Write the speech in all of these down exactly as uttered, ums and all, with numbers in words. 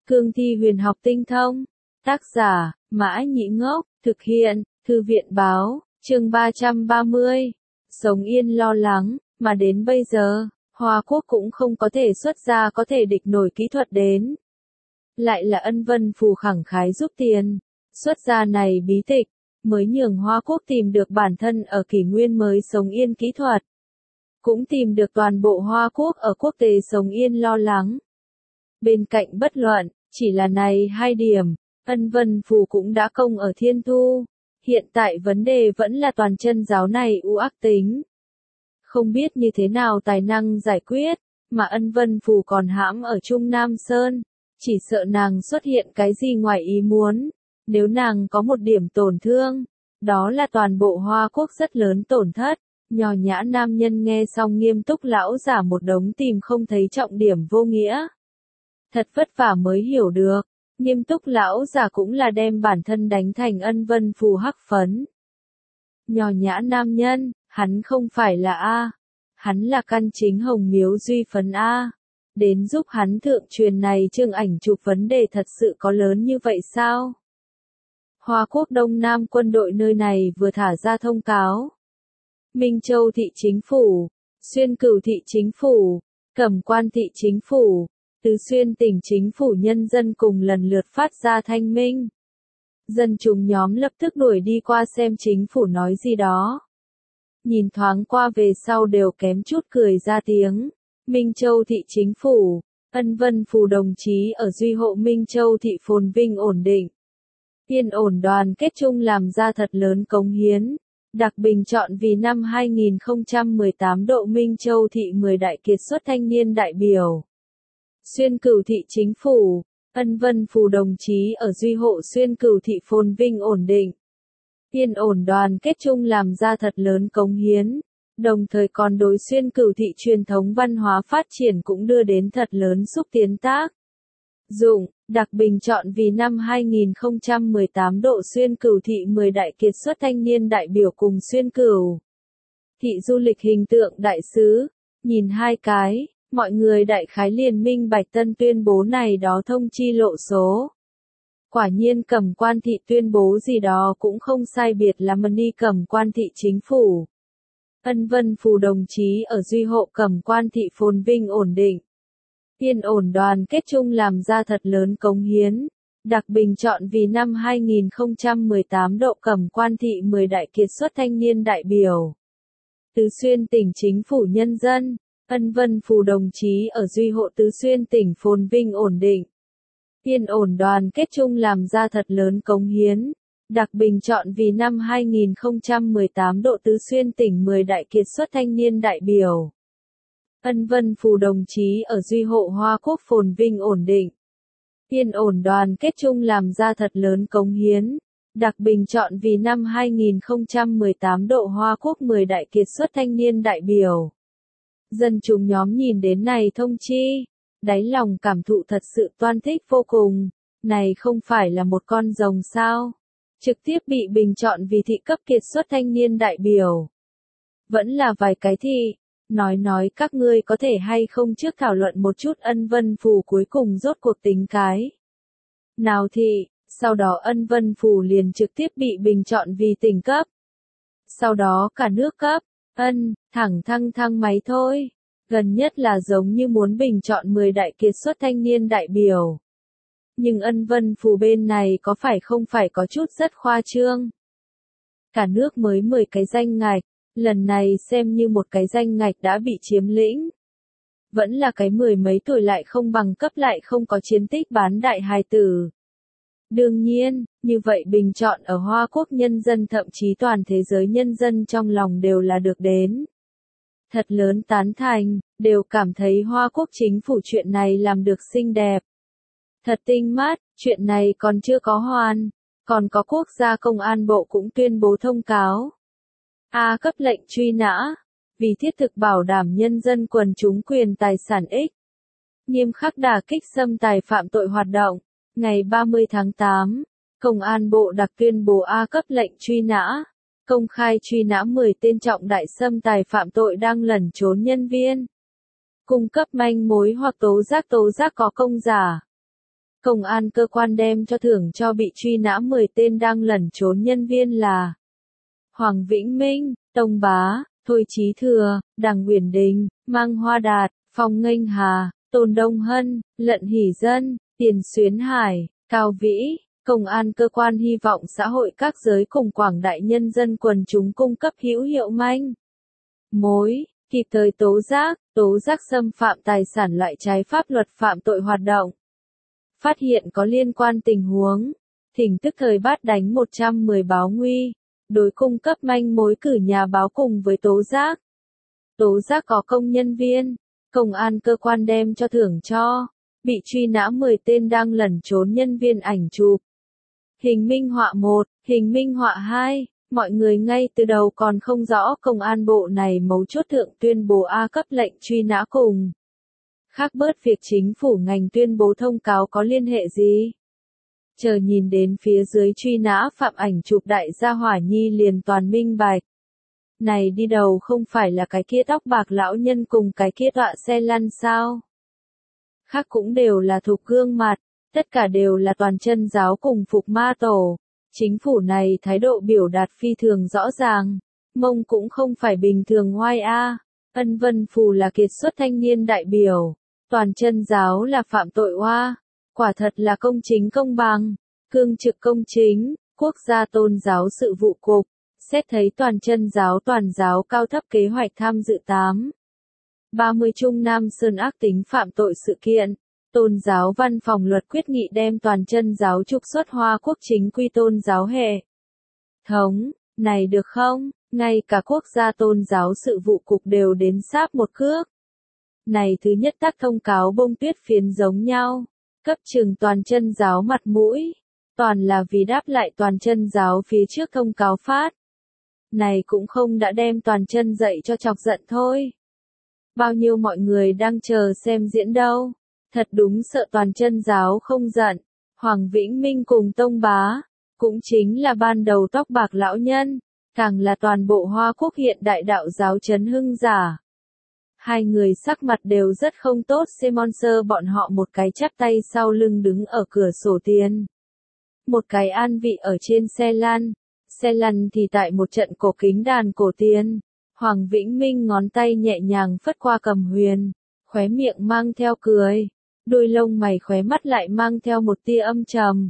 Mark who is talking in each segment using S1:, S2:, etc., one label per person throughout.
S1: Cương thi huyền học tinh thông. Tác giả, Mã Nhĩ Ngốc, thực hiện, Thư viện báo, chương ba trăm ba mươi. Sống yên lo lắng, mà đến bây giờ, Hoa Quốc cũng không có thể xuất ra có thể địch nổi kỹ thuật đến. Lại là Ân Vân Phù khẳng khái giúp tiền. Xuất ra này bí tịch, mới nhường Hoa Quốc tìm được bản thân ở kỷ nguyên mới sống yên kỹ thuật. Cũng tìm được toàn bộ Hoa Quốc ở quốc tế sống yên lo lắng. Bên cạnh bất luận, chỉ là này hai điểm, Ân Vân Phù cũng đã công ở Thiên Thu. Hiện tại vấn đề vẫn là toàn chân giáo này u ác tính. Không biết như thế nào tài năng giải quyết, mà Ân Vân Phù còn hãm ở Trung Nam Sơn. Chỉ sợ nàng xuất hiện cái gì ngoài ý muốn. Nếu nàng có một điểm tổn thương, đó là toàn bộ Hoa Quốc rất lớn tổn thất. Nhỏ nhã nam nhân nghe xong nghiêm túc lão giả một đống tìm không thấy trọng điểm vô nghĩa. Thật vất vả mới hiểu được, nghiêm túc lão giả cũng là đem bản thân đánh thành Ân Vân Phù hắc phấn. Nhỏ nhã nam nhân, hắn không phải là A, hắn là căn chính Hồng Miếu Duy phấn A. Đến giúp hắn thượng truyền này chương ảnh chụp vấn đề thật sự có lớn như vậy sao? Hoa Quốc Đông Nam quân đội nơi này vừa thả ra thông cáo. Minh Châu thị chính phủ, Xuyên Cửu thị chính phủ, Cẩm Quan thị chính phủ, Tứ Xuyên tỉnh chính phủ nhân dân cùng lần lượt phát ra thanh minh. Dân chúng nhóm lập tức đuổi đi qua xem chính phủ nói gì đó. Nhìn thoáng qua về sau đều kém chút cười ra tiếng. Minh Châu thị chính phủ, Ân Vân Phù đồng chí ở duy hộ Minh Châu thị phồn vinh ổn định. Yên ổn đoàn kết chung làm ra thật lớn cống hiến. Đặc bình chọn vì năm hai nghìn không trăm mười tám độ Minh Châu thị mười đại kiệt xuất thanh niên đại biểu. Xuyên Cửu thị chính phủ, Ân Vân Phù đồng chí ở duy hộ Xuyên Cửu thị phồn vinh ổn định. Yên ổn đoàn kết chung làm ra thật lớn cống hiến. Đồng thời còn đối Xuyên Cửu thị truyền thống văn hóa phát triển cũng đưa đến thật lớn xúc tiến tác dụng, đặc bình chọn vì năm hai nghìn không trăm mười tám độ Xuyên Cửu thị mười đại kiệt xuất thanh niên đại biểu cùng Xuyên Cửu thị du lịch hình tượng đại sứ. Nhìn hai cái, mọi người đại khái liền minh bạch tân tuyên bố này đó thông chi lộ số. Quả nhiên Cẩm Quan thị tuyên bố gì đó cũng không sai biệt là money Cẩm Quan thị chính phủ. Ân Vân Phù đồng chí ở duy hộ Cẩm Quan thị phồn vinh ổn định. Yên ổn đoàn kết chung làm ra thật lớn cống hiến. Đặc bình chọn vì năm hai nghìn không trăm mười tám độ Cẩm Quan thị mười đại kiệt xuất thanh niên đại biểu. Tứ Xuyên tỉnh chính phủ nhân dân, Ân Vân Phù đồng chí ở duy hộ Tứ Xuyên tỉnh phồn vinh ổn định. Yên ổn đoàn kết chung làm ra thật lớn cống hiến. Đặc bình chọn vì năm hai nghìn không trăm mười tám độ Tứ Xuyên tỉnh mười đại kiệt xuất thanh niên đại biểu. Ân Vân Phù đồng chí ở duy hộ Hoa Quốc phồn vinh ổn định. Yên ổn đoàn kết chung làm ra thật lớn cống hiến. Đặc bình chọn vì năm hai nghìn không trăm mười tám độ Hoa Quốc mười đại kiệt xuất thanh niên đại biểu. Dân chúng nhóm nhìn đến này thông chi, đáy lòng cảm thụ thật sự toan thích vô cùng. Này không phải là một con rồng sao? Trực tiếp bị bình chọn vì thị cấp kiệt xuất thanh niên đại biểu. Vẫn là vài cái thị. Nói nói các ngươi có thể hay không trước thảo luận một chút Ân Vân Phù cuối cùng rốt cuộc tính cái. Nào thị, sau đó Ân Vân Phù liền trực tiếp bị bình chọn vì tỉnh cấp. Sau đó cả nước cấp, ân, thẳng thăng thăng máy thôi. Gần nhất là giống như muốn bình chọn mười đại kiệt xuất thanh niên đại biểu. Nhưng Ân Vân Phù bên này có phải không phải có chút rất khoa trương. Cả nước mới mười cái danh ngạch. Lần này xem như một cái danh ngạch đã bị chiếm lĩnh. Vẫn là cái mười mấy tuổi lại không bằng cấp lại không có chiến tích bán đại hài tử. Đương nhiên, như vậy bình chọn ở Hoa Quốc nhân dân thậm chí toàn thế giới nhân dân trong lòng đều là được đến. Thật lớn tán thành, đều cảm thấy Hoa Quốc chính phủ chuyện này làm được xinh đẹp. Thật tinh mắt, chuyện này còn chưa có hoàn, còn có quốc gia công an bộ cũng tuyên bố thông cáo. A cấp lệnh truy nã, vì thiết thực bảo đảm nhân dân quần chúng quyền tài sản ích. Nghiêm khắc đả kích xâm tài phạm tội hoạt động. Ngày ba mươi tháng tám, Công an bộ đặc tuyên bố A cấp lệnh truy nã. Công khai truy nã mười tên trọng đại xâm tài phạm tội đang lẩn trốn nhân viên. Cung cấp manh mối hoặc tố giác tố giác có công giả. Công an cơ quan đem cho thưởng cho bị truy nã mười tên đang lẩn trốn nhân viên là Hoàng Vĩnh Minh, Tông Bá, Thôi Chí Thừa, Đằng Uyển Đình, Mang Hoa Đạt, Phong Nghênh Hà, Tôn Đông Hân, Lận Hỷ Dân, Tiền Xuyến Hải, Cao Vĩ. Công an cơ quan hy vọng xã hội các giới cùng quảng đại nhân dân quần chúng cung cấp hữu hiệu manh mối, kịp thời tố giác, tố giác xâm phạm tài sản loại trái pháp luật phạm tội hoạt động. Phát hiện có liên quan tình huống, thỉnh tức thời bắt đánh một trăm mười báo nguy, đối cung cấp manh mối cử nhà báo cùng với tố giác. Tố giác có công nhân viên, công an cơ quan đem cho thưởng cho, bị truy nã mười tên đang lẩn trốn nhân viên ảnh chụp. Hình minh họa một, hình minh họa hai, mọi người ngay từ đầu còn không rõ công an bộ này mấu chốt thượng tuyên bố A cấp lệnh truy nã cùng. Khác bớt việc chính phủ ngành tuyên bố thông cáo có liên hệ gì. Chờ nhìn đến phía dưới truy nã phạm ảnh chụp đại gia Hỏa Nhi liền toàn minh bạch. Này đi đầu không phải là cái kia tóc bạc lão nhân cùng cái kia tọa xe lăn sao? Khác cũng đều là thuộc gương mặt, tất cả đều là toàn chân giáo cùng phục ma tổ. Chính phủ này thái độ biểu đạt phi thường rõ ràng, mông cũng không phải bình thường ngoai a. Ân Vân Phù là kiệt xuất thanh niên đại biểu, toàn chân giáo là phạm tội oa, quả thật là công chính công bằng, cương trực công chính, quốc gia tôn giáo sự vụ cục, xét thấy toàn chân giáo toàn giáo cao thấp kế hoạch tham dự tám ba mươi Trung Nam Sơn ác tính phạm tội sự kiện. Tôn giáo văn phòng luật quyết nghị đem toàn chân giáo trục xuất Hoa Quốc chính quy tôn giáo hệ thống, này được không? Ngay cả quốc gia tôn giáo sự vụ cục đều đến sáp một cước. Này thứ nhất tác thông cáo bông tuyết phiến giống nhau, cấp trường toàn chân giáo mặt mũi, toàn là vì đáp lại toàn chân giáo phía trước thông cáo phát. Này cũng không đã đem toàn chân dạy cho chọc giận thôi. Bao nhiêu mọi người đang chờ xem diễn đâu. Thật đúng sợ toàn chân giáo không giận. Hoàng Vĩnh Minh cùng Tông Bá, cũng chính là ban đầu tóc bạc lão nhân, càng là toàn bộ Hoa Quốc hiện đại đạo giáo chấn hưng giả. Hai người sắc mặt đều rất không tốt, Simonser bọn họ một cái chắp tay sau lưng đứng ở cửa sổ tiền. Một cái an vị ở trên xe lăn, xe lăn thì tại một trận cổ kính đàn cổ tiền. Hoàng Vĩnh Minh ngón tay nhẹ nhàng phất qua cầm huyền, khóe miệng mang theo cười. Đôi lông mày khóe mắt lại mang theo một tia âm trầm.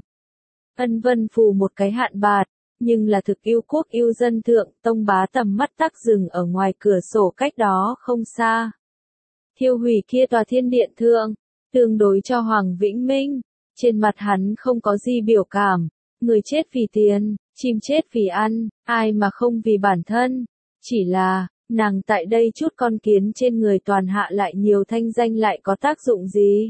S1: Ân Vân Phù một cái hạn bạt, nhưng là thực yêu quốc yêu dân thượng, Tông Bá tầm mắt tắc dừng ở ngoài cửa sổ cách đó không xa. Thiêu hủy kia tòa thiên điện thượng, tương đối cho Hoàng Vĩnh Minh, trên mặt hắn không có gì biểu cảm, người chết vì tiền, chim chết vì ăn, ai mà không vì bản thân, chỉ là, nàng tại đây chút con kiến trên người toàn hạ lại nhiều thanh danh lại có tác dụng gì?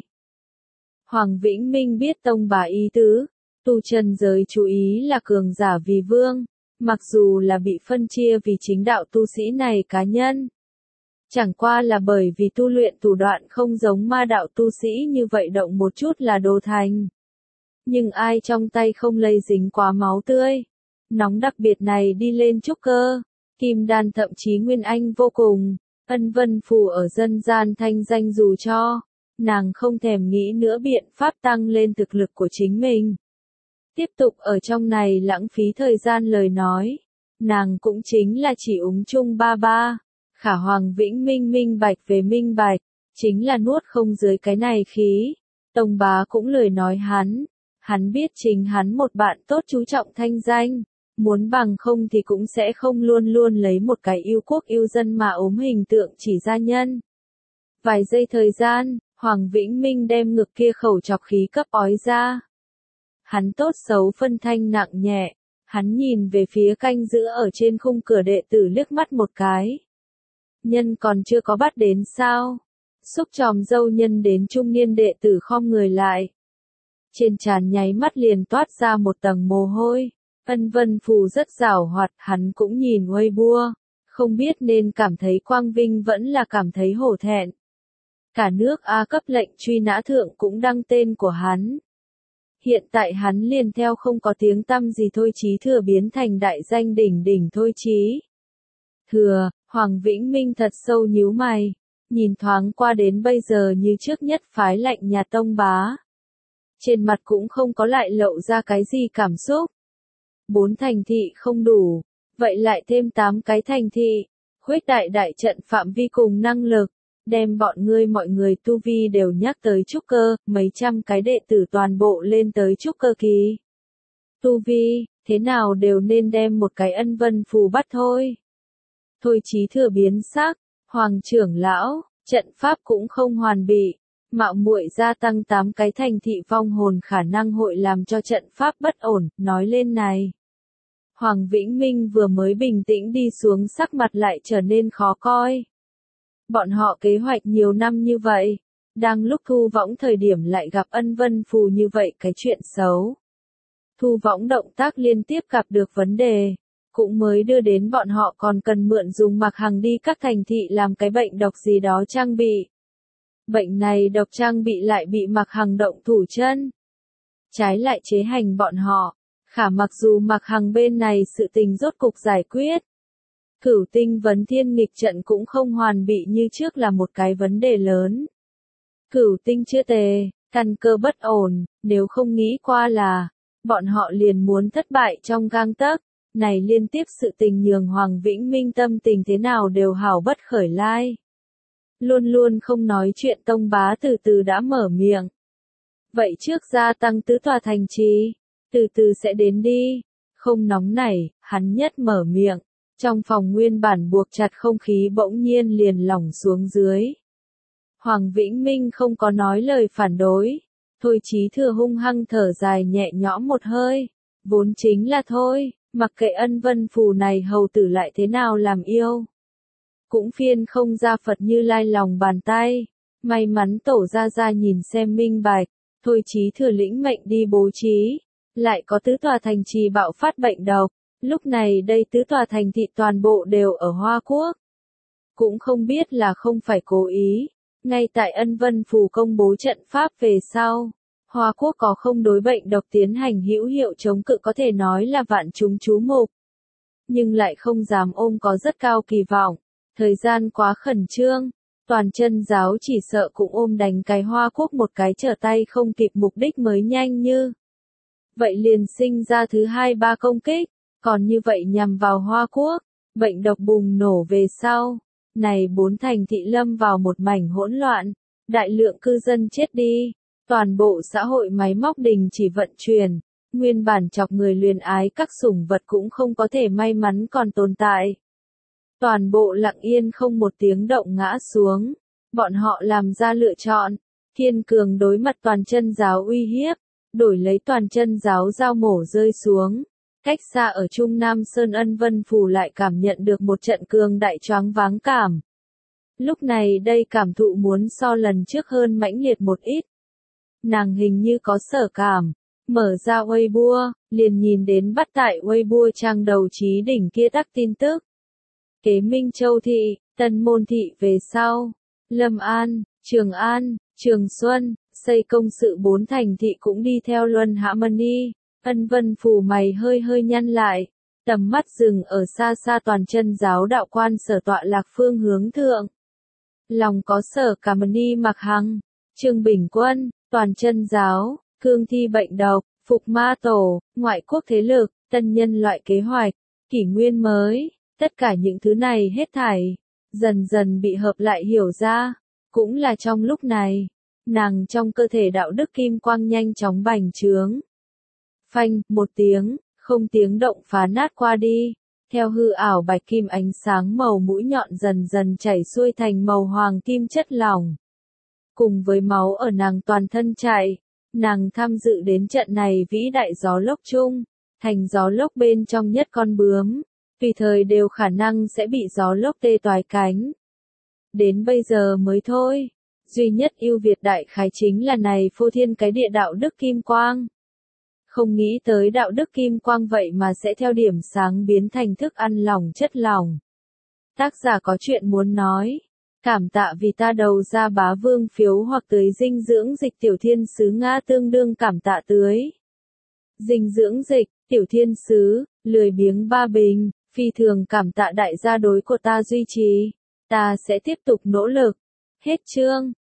S1: Hoàng Vĩnh Minh biết Tông Bá ý tứ, tu chân giới chú ý là cường giả vì vương, mặc dù là bị phân chia vì chính đạo tu sĩ này cá nhân. Chẳng qua là bởi vì tu luyện thủ đoạn không giống ma đạo tu sĩ như vậy động một chút là đồ thành. Nhưng ai trong tay không lây dính quá máu tươi, nóng đặc biệt này đi lên trúc cơ, kim đan thậm chí nguyên anh vô cùng, Ân Vân Phù ở dân gian thanh danh dù cho. Nàng không thèm nghĩ nữa biện pháp tăng lên thực lực của chính mình. Tiếp tục ở trong này lãng phí thời gian lời nói. Nàng cũng chính là chỉ úng chung ba ba. Khả Hoàng Vĩnh Minh minh bạch về minh bạch. Chính là nuốt không dưới cái này khí. Tông Bá cũng lời nói hắn. Hắn biết chính hắn một bạn tốt chú trọng thanh danh. Muốn bằng không thì cũng sẽ không luôn luôn lấy một cái yêu quốc yêu dân mà ốm hình tượng chỉ gia nhân. Vài giây thời gian. Hoàng Vĩnh Minh đem ngực kia khẩu chọc khí cấp ói ra. Hắn tốt xấu phân thanh nặng nhẹ, hắn nhìn về phía canh giữ ở trên khung cửa đệ tử liếc mắt một cái. Nhân còn chưa có bắt đến sao? Xúc tròm dâu nhân đến trung niên đệ tử khom người lại. Trên trán nháy mắt liền toát ra một tầng mồ hôi. Ân Vân Phù rất giảo hoạt, hắn cũng nhìn uây bua. Không biết nên cảm thấy quang vinh vẫn là cảm thấy hổ thẹn. Cả nước A cấp lệnh truy nã thượng cũng đăng tên của hắn. Hiện tại hắn liền theo không có tiếng tăm gì Thôi Chí Thừa biến thành đại danh đỉnh đỉnh Thôi Chí Thừa. Hoàng Vĩnh Minh thật sâu nhíu mày, nhìn thoáng qua đến bây giờ như trước nhất phái lạnh nhà Tông Bá. trên mặt cũng không có lại lộ ra cái gì cảm xúc. Bốn thành thị không đủ, vậy lại thêm tám cái thành thị, khuếch đại đại trận phạm vi cùng năng lực, đem bọn ngươi mọi người tu vi đều nhắc tới trúc cơ, mấy trăm cái đệ tử toàn bộ lên tới trúc cơ kỳ. Tu vi, thế nào đều nên đem một cái ân vân phù bắt thôi. Thôi Chí Thừa biến sắc, Hoàng trưởng lão, trận pháp cũng không hoàn bị, mạo muội gia tăng tám cái thành thị vong hồn khả năng hội làm cho trận pháp bất ổn, nói lên này. Hoàng Vĩnh Minh vừa mới bình tĩnh đi xuống sắc mặt lại trở nên khó coi. Bọn họ kế hoạch nhiều năm như vậy, đang lúc thu võng thời điểm lại gặp ân vân phù như vậy cái chuyện xấu. Thu võng động tác liên tiếp gặp được vấn đề, cũng mới đưa đến bọn họ còn cần mượn dùng Mạc Hằng đi các thành thị làm cái bệnh độc gì đó trang bị. Bệnh này độc trang bị lại bị Mạc Hằng động thủ chân. Trái lại chế hành bọn họ, khả mặc dù Mạc Hằng bên này sự tình rốt cục giải quyết. Cửu tinh vấn thiên nghịch trận cũng không hoàn bị như trước là một cái vấn đề lớn. Cửu tinh chưa tề, căn cơ bất ổn, nếu không nghĩ qua là, bọn họ liền muốn thất bại trong gang tấc, này liên tiếp sự tình nhường Hoàng Vĩnh Minh tâm tình thế nào đều hảo bất khởi lai. Luôn luôn không nói chuyện Tông Bá từ từ đã mở miệng. Vậy trước gia tăng tứ tòa thành trì, từ từ sẽ đến đi, không nóng nảy, hắn nhất mở miệng, trong phòng nguyên bản buộc chặt không khí bỗng nhiên liền lỏng xuống dưới. Hoàng Vĩnh Minh không có nói lời phản đối, Thôi Chí Thừa hung hăng thở dài nhẹ nhõm một hơi, vốn chính là thôi, mặc kệ ân vân phù này hầu tử lại thế nào làm yêu. Cũng phiên không ra Phật Như Lai lòng bàn tay, may mắn tổ ra ra nhìn xem minh bạch, Thôi Chí Thừa lĩnh mệnh đi bố trí, lại có tứ tòa thành trì bạo phát bệnh độc, lúc này đây tứ tòa thành thị toàn bộ đều ở Hoa Quốc. Cũng không biết là không phải cố ý, ngay tại ân vân phù công bố trận pháp về sau, Hoa Quốc có không đối bệnh độc tiến hành hữu hiệu chống cự có thể nói là vạn chúng chú mục. Nhưng lại không dám ôm có rất cao kỳ vọng, thời gian quá khẩn trương, toàn chân giáo chỉ sợ cũng ôm đánh cái Hoa Quốc một cái trở tay không kịp mục đích mới nhanh như. Vậy liền sinh ra thứ hai ba công kích, còn như vậy nhằm vào Hoa Quốc, bệnh độc bùng nổ về sau, này bốn thành thị lâm vào một mảnh hỗn loạn, đại lượng cư dân chết đi, toàn bộ xã hội máy móc đình chỉ vận chuyển, nguyên bản chọc người luyến ái các sủng vật cũng không có thể may mắn còn tồn tại. Toàn bộ lặng yên không một tiếng động ngã xuống, bọn họ làm ra lựa chọn, kiên cường đối mặt toàn chân giáo uy hiếp, đổi lấy toàn chân giáo giao mổ rơi xuống. Cách xa ở Trung Nam Sơn ân vân phù lại cảm nhận được một trận cường đại choáng váng cảm. Lúc này đây cảm thụ muốn so lần trước hơn mãnh liệt một ít. Nàng hình như có sở cảm, mở ra Weibo, liền nhìn đến bắt tại Weibo trang đầu trí đỉnh kia tắc tin tức. Kế Minh Châu Thị, Tân Môn Thị về sau, Lâm An, Trường An, Trường Xuân, xây công sự bốn thành thị cũng đi theo luân hãm đi. Ân vân phù mày hơi hơi nhăn lại, tầm mắt dừng ở xa xa toàn chân giáo đạo quan sở tọa lạc phương hướng thượng. Lòng có sở cảm ni Mạc Hằng, Trương Bình Quân, toàn chân giáo, cương thi bệnh độc, phục ma tổ, ngoại quốc thế lực, tân nhân loại kế hoạch, kỷ nguyên mới, tất cả những thứ này hết thảy, dần dần bị hợp lại hiểu ra, cũng là trong lúc này, nàng trong cơ thể đạo đức kim quang nhanh chóng bành trướng. Phanh, một tiếng, không tiếng động phá nát qua đi, theo hư ảo bạch kim ánh sáng màu mũi nhọn dần dần chảy xuôi thành màu hoàng kim chất lỏng. Cùng với máu ở nàng toàn thân chảy, nàng tham dự đến trận này vĩ đại gió lốc chung, thành gió lốc bên trong nhất con bướm, tùy thời đều khả năng sẽ bị gió lốc tê toái cánh. Đến bây giờ mới thôi, duy nhất ưu việt đại khái chính là này phô thiên cái địa đạo đức kim quang. Không nghĩ tới đạo đức kim quang vậy mà sẽ theo điểm sáng biến thành thức ăn lỏng chất lỏng. Tác giả có chuyện muốn nói. Cảm tạ vì ta đầu ra bá vương phiếu hoặc tưới dinh dưỡng dịch tiểu thiên sứ Nga tương đương cảm tạ tưới. Dinh dưỡng dịch, tiểu thiên sứ, lười biếng ba bình, phi thường cảm tạ đại gia đối của ta duy trì. Ta sẽ tiếp tục nỗ lực. Hết chương.